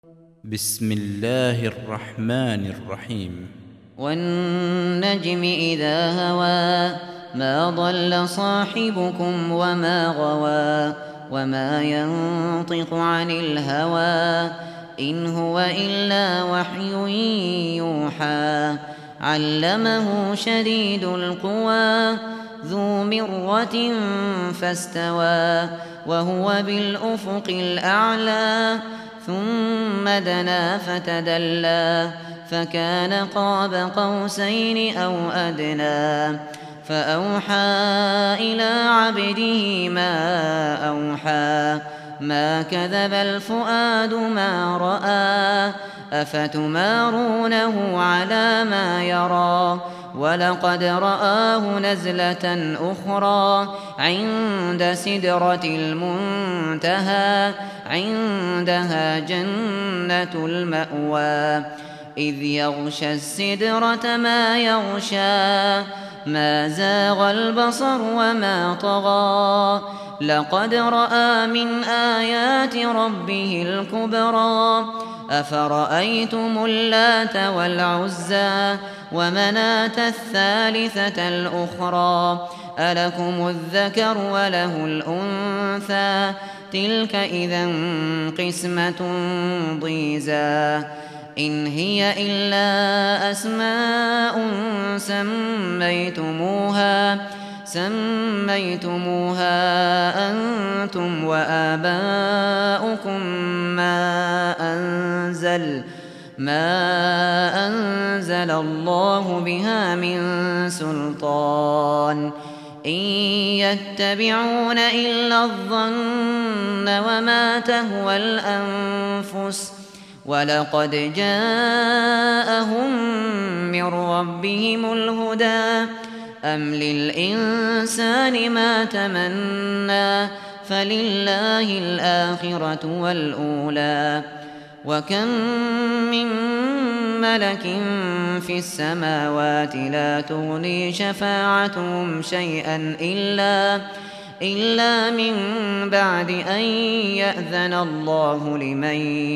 بسم الله الرحمن الرحيم. والنجم إذا هوى ما ضل صاحبكم وما غوى وما ينطق عن الهوى إن هو إلا وحي يوحى علمه شديد القوى ذو مرة فاستوى وهو بالأفق الأعلى ثم دنا فتدلى فكان قاب قوسين أو أدنى فأوحى إلى عبده ما أوحى ما كذب الفؤاد ما رأى أفتمارونه على ما يرى ولقد رآه نزلة أخرى عند سدرة المنتهى عندها جنة المأوى إذ يغشى السدرة ما يغشى ما زاغ البصر وما طغى لقد رأى من آيات ربه الكبرى أفرأيتم اللات والعزى ومناة الثالثة الأخرى ألكم الذكر وله الأنثى تلك إذا قسمة ضيزى إن هي إلا أسماء سميتموها أنتم وآباؤكم ما أنزل الله بها من سلطان إن يتبعون إلا الظن وما تهوى الأنفس ولقد جاءهم من ربهم الهدى أم للإنسان ما تمنى فلله الآخرة والأولى وكم من ملك في السماوات لا تغني شفاعتهم شيئا إلا من بعد أن يأذن الله لمن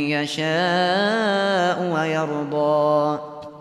يشاء ويرضى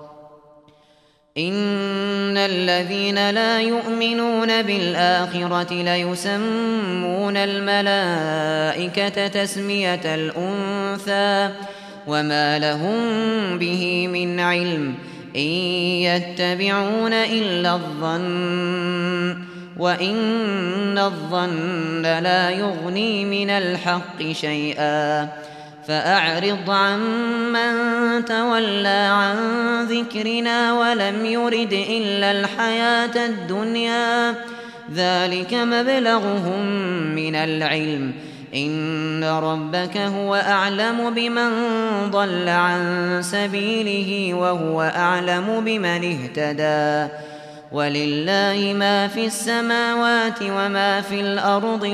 إن الذين لا يؤمنون بالآخرة ليسمون الملائكة تسمية الأنثى وما لهم به من علم إن يتبعون إلا الظن وإن الظن لا يغني من الحق شيئا فأعرض عمن تولى عن ذكرنا ولم يرد إلا الحياة الدنيا ذلك مبلغهم من العلم إن ربك هو أعلم بمن ضل عن سبيله وهو أعلم بمن اهتدى ولله ما في السماوات وما في الأرض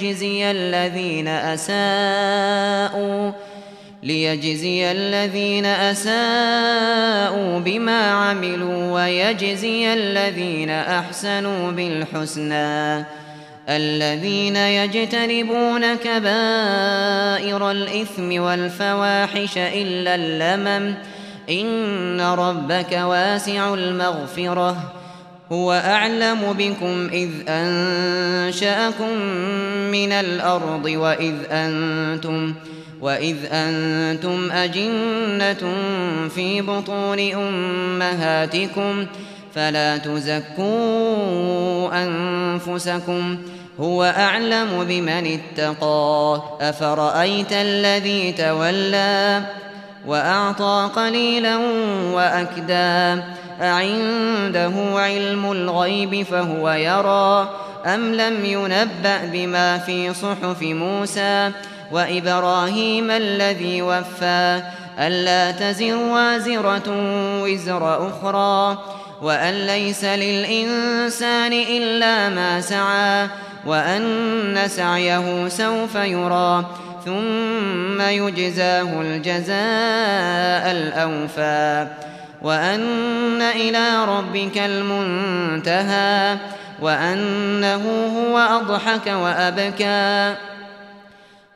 ليجزي الذين أساءوا بما عملوا ويجزي الذين أحسنوا بالحسنى الذين يجتنبون كبائر الإثم والفواحش إلا اللمم إن ربك واسع المغفرة هو أعلم بكم إذ أنشأكم من الأرض وإذ أنتم أجنة في بطون أمهاتكم فلا تزكوا أنفسكم هو أعلم بمن اتقى أفرأيت الذي تولى وأعطى قليلا وأكدى أعنده علم الغيب فهو يرى أم لم ينبأ بما في صحف موسى وإبراهيم الذي وفى ألا تزر وازرة وزر أخرى وأن ليس للإنسان إلا ما سعى وأن سعيه سوف يرى ثم يجزاه الجزاء الأوفى وأن إلى ربك المنتهى وأنه هو أضحك وأبكى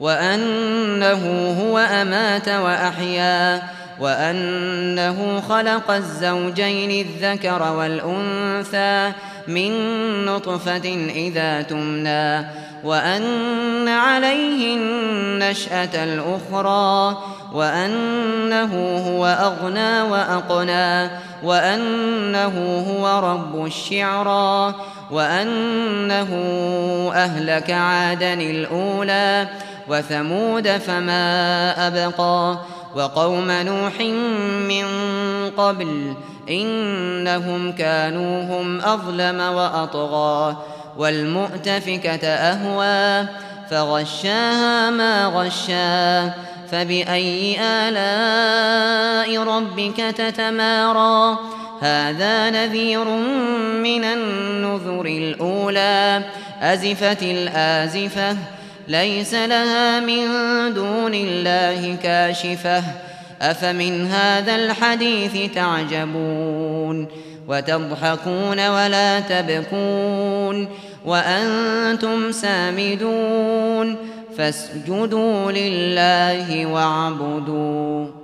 وأنه هو أمات وأحيا وأنه خلق الزوجين الذكر والأنثى من نطفة إذا تمنى وأن عليه النشأة الأخرى وأنه هو أغنى وأقنى وأنه هو رب الشعرى وأنه أهلك عادا الأولى وثمود فما أبقى وقوم نوح من قبل إنهم كانوا هم أظلم وأطغى والمؤتفكة أهوى فغشاها ما غشا فبأي آلاء ربك تتمارى هذا نذير من النذر الأولى أزفت الآزفة ليس لها من دون الله كاشفة أفمن هذا الحديث تعجبون وتضحكون ولا تبكون وأنتم سامدون فاسجدوا لله واعبدوا